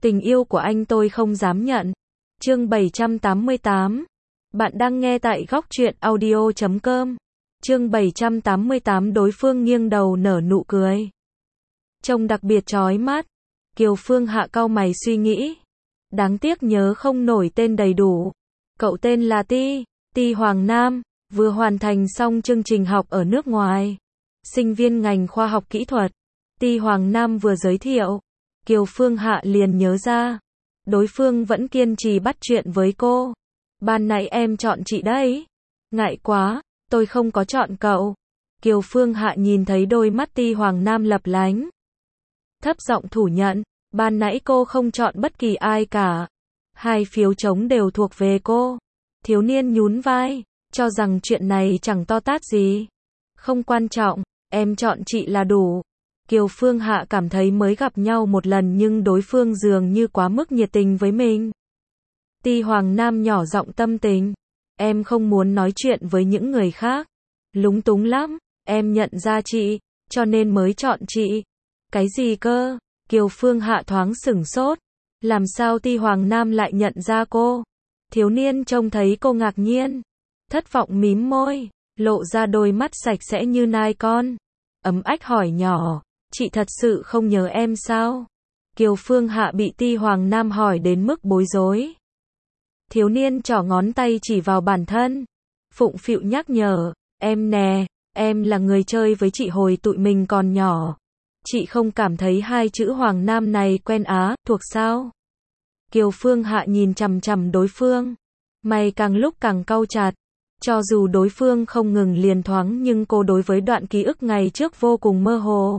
Tình yêu của anh tôi không dám nhận. Chương 788. Bạn đang nghe tại Góc Truyện Audio.com. Chương 788 đối phương nghiêng đầu nở nụ cười. Trông đặc biệt chói mắt. Kiều Phương Hạ cau mày suy nghĩ. Đáng tiếc nhớ không nổi tên đầy đủ. Cậu tên là Ti Hoàng Nam, vừa hoàn thành xong chương trình học ở nước ngoài. Sinh viên ngành khoa học kỹ thuật. Ti Hoàng Nam vừa giới thiệu. Kiều Phương Hạ liền nhớ ra. Đối phương vẫn kiên trì bắt chuyện với cô. Ban nãy em chọn chị đấy. Ngại quá, tôi không có chọn cậu. Kiều Phương Hạ nhìn thấy đôi mắt Ti Hoàng Nam lập lánh. Thấp giọng thủ nhận, ban nãy cô không chọn bất kỳ ai cả. 2 phiếu trống đều thuộc về cô. Thiếu niên nhún vai, cho rằng chuyện này chẳng to tát gì. Không quan trọng, em chọn chị là đủ. Kiều Phương Hạ cảm thấy mới gặp nhau một lần nhưng đối phương dường như quá mức nhiệt tình với mình. Ti Hoàng Nam nhỏ giọng tâm tình. Em không muốn nói chuyện với những người khác. Lúng túng lắm, em nhận ra chị, cho nên mới chọn chị. Cái gì cơ? Kiều Phương Hạ thoáng sửng sốt. Làm sao Ti Hoàng Nam lại nhận ra cô? Thiếu niên trông thấy cô ngạc nhiên. Thất vọng mím môi, lộ ra đôi mắt sạch sẽ như nai con. Ấm ách hỏi nhỏ, chị thật sự không nhớ em sao? Kiều Phương Hạ bị Ti Hoàng Nam hỏi đến mức bối rối. Thiếu niên trỏ ngón tay chỉ vào bản thân. Phụng phịu nhắc nhở, em nè, em là người chơi với chị hồi tụi mình còn nhỏ. Chị không cảm thấy 2 chữ Hoàng Nam này quen thuộc sao? Kiều Phương Hạ nhìn chằm chằm đối phương. Mày càng lúc càng cau chặt. Cho dù đối phương không ngừng liền thoáng nhưng cô đối với đoạn ký ức ngày trước vô cùng mơ hồ.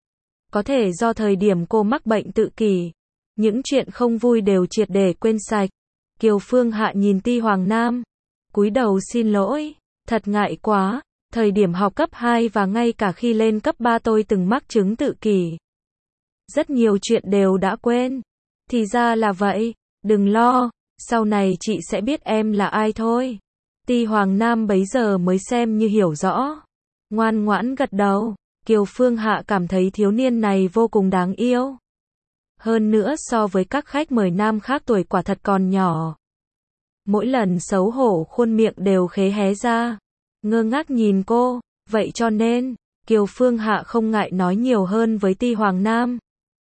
Có thể do thời điểm cô mắc bệnh tự kỷ. Những chuyện không vui đều triệt để quên sạch. Kiều Phương Hạ nhìn Ti Hoàng Nam. Cúi đầu xin lỗi. Thật ngại quá. Thời điểm học cấp 2 và ngay cả khi lên cấp 3 tôi từng mắc chứng tự kỷ. Rất nhiều chuyện đều đã quên. Thì ra là vậy. Đừng lo. Sau này chị sẽ biết em là ai thôi. Ti Hoàng Nam bấy giờ mới xem như hiểu rõ. Ngoan ngoãn gật đầu. Kiều Phương Hạ cảm thấy thiếu niên này vô cùng đáng yêu. Hơn nữa so với các khách mời nam khác tuổi quả thật còn nhỏ. Mỗi lần xấu hổ khuôn miệng đều khế hé ra. Ngơ ngác nhìn cô. Vậy cho nên, Kiều Phương Hạ không ngại nói nhiều hơn với Ti Hoàng Nam.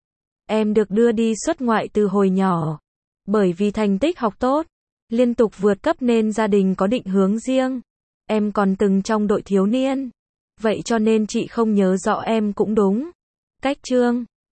Em được đưa đi xuất ngoại từ hồi nhỏ. Bởi vì thành tích học tốt, liên tục vượt cấp nên gia đình có định hướng riêng. Em còn từng trong đội thiếu niên. Vậy cho nên chị không nhớ rõ em cũng đúng. Cách chương